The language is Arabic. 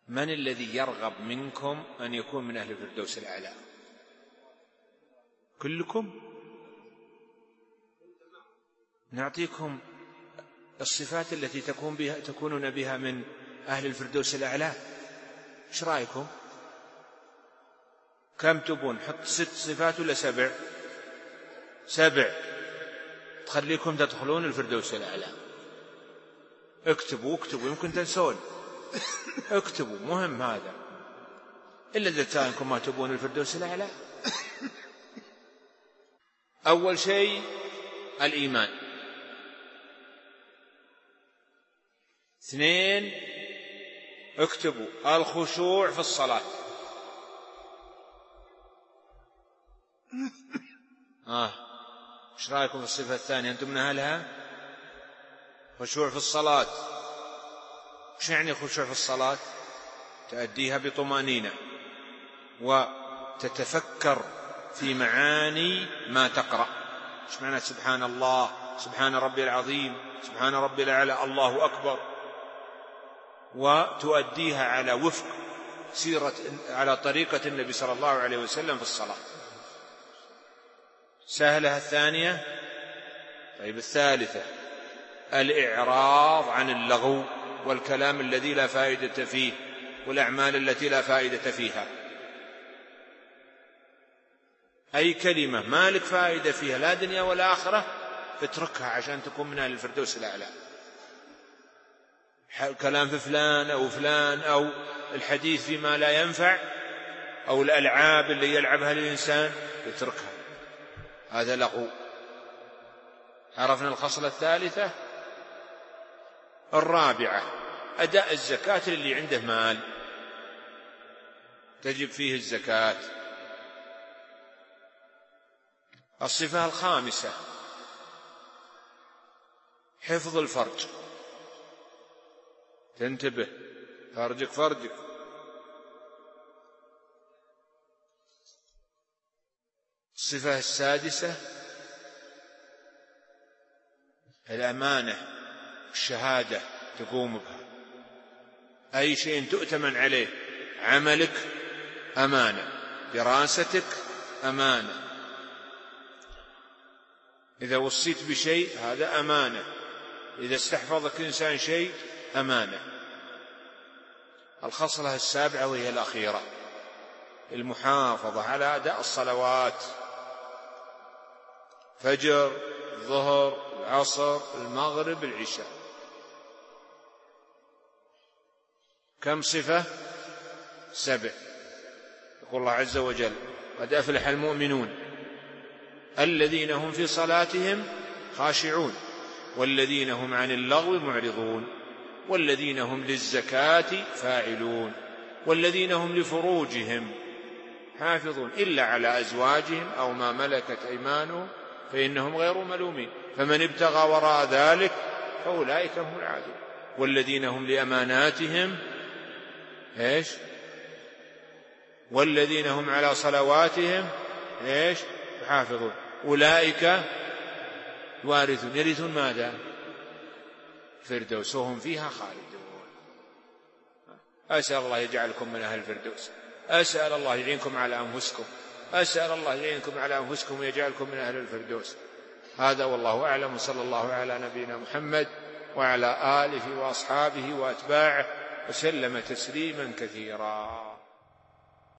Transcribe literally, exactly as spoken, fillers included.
من الذي يرغب منكم أن يكون من أهل الفردوس الأعلى؟ كلكم؟ نعطيكم الصفات التي تكون بها تكونون بها من أهل الفردوس الأعلى. إيش رأيكم؟ كم تبون؟ حط ست صفات ولا سبع؟ سبع تخليكم تدخلون الفردوس الأعلى. اكتبوا اكتبوا، يمكن تنسون. اكتبوا، مهم هذا. إلا إذا كنتم ما تبون الفردوس الأعلى. أول شيء الإيمان. اثنين، اكتبوا الخشوع في الصلاة. آه. ايش رأيكم في الصفة الثانية؟ أنتم من أهلها؟ خشوع في الصلاة. ايش يعني خشوع في الصلاة؟ تأديها بطمأنينة وتتفكر في معاني ما تقرأ. ايش معنى سبحان الله، سبحان ربي العظيم، سبحان ربي الأعلى، الله أكبر، وتؤديها على وفق سيرة على طريقة النبي صلى الله عليه وسلم في الصلاة. سهلة الثانية. طيب الثالثة الإعراض عن اللغو والكلام الذي لا فائدة فيه والأعمال التي لا فائدة فيها. أي كلمة ما لك فائدة فيها لا دنيا ولا آخرة اتركها عشان تكون من أهل الفردوس الأعلى. كلام في فلان أو فلان أو الحديث فيما لا ينفع أو الألعاب اللي يلعبها الإنسان اتركها، هذا لغو. عرفنا الخصلة الثالثة. الرابعة أداء الزكاة للي عنده مال تجب فيه الزكاة. الصفة الخامسة حفظ الفرج. تنتبه، فرجك فرجك. الصفة السادسة الأمانة، الشهادة تقوم بها. أي شيء تؤتمن عليه، عملك أمانة، دراستك أمانة، إذا وصيت بشيء هذا أمانة، إذا استحفظك إنسان شيء أمانة. الخصلة السابعة وهي الأخيرة المحافظة على أداء الصلوات، فجر، الظهر، العصر، المغرب، العشاء. كم صفة؟ سبع. يقول الله عز وجل قد أفلح المؤمنون الذين هم في صلاتهم خاشعون والذين هم عن اللغو معرضون والذين هم للزكاة فاعلون والذين هم لفروجهم حافظون إلا على أزواجهم أو ما ملكت أيمانهم فإنهم غير ملومين فمن ابتغى وراء ذلك فأولئك هم العادون والذين هم لأماناتهم إيش؟ والذين هم على صلواتهم إيش؟ يحافظون أولئك وارثون. يرثون ماذا؟ فردوس وهم فيها خالدون. أسأل الله يجعلكم من أهل الفردوس. أسأل الله يعينكم على أنفسكم. أسأل الله يعينكم على أنفسكم ويجعلكم من أهل الفردوس. هذا والله أعلم. صلى الله على نبينا محمد وعلى آله وأصحابه وأتباعه وسلم تسليما كثيرا.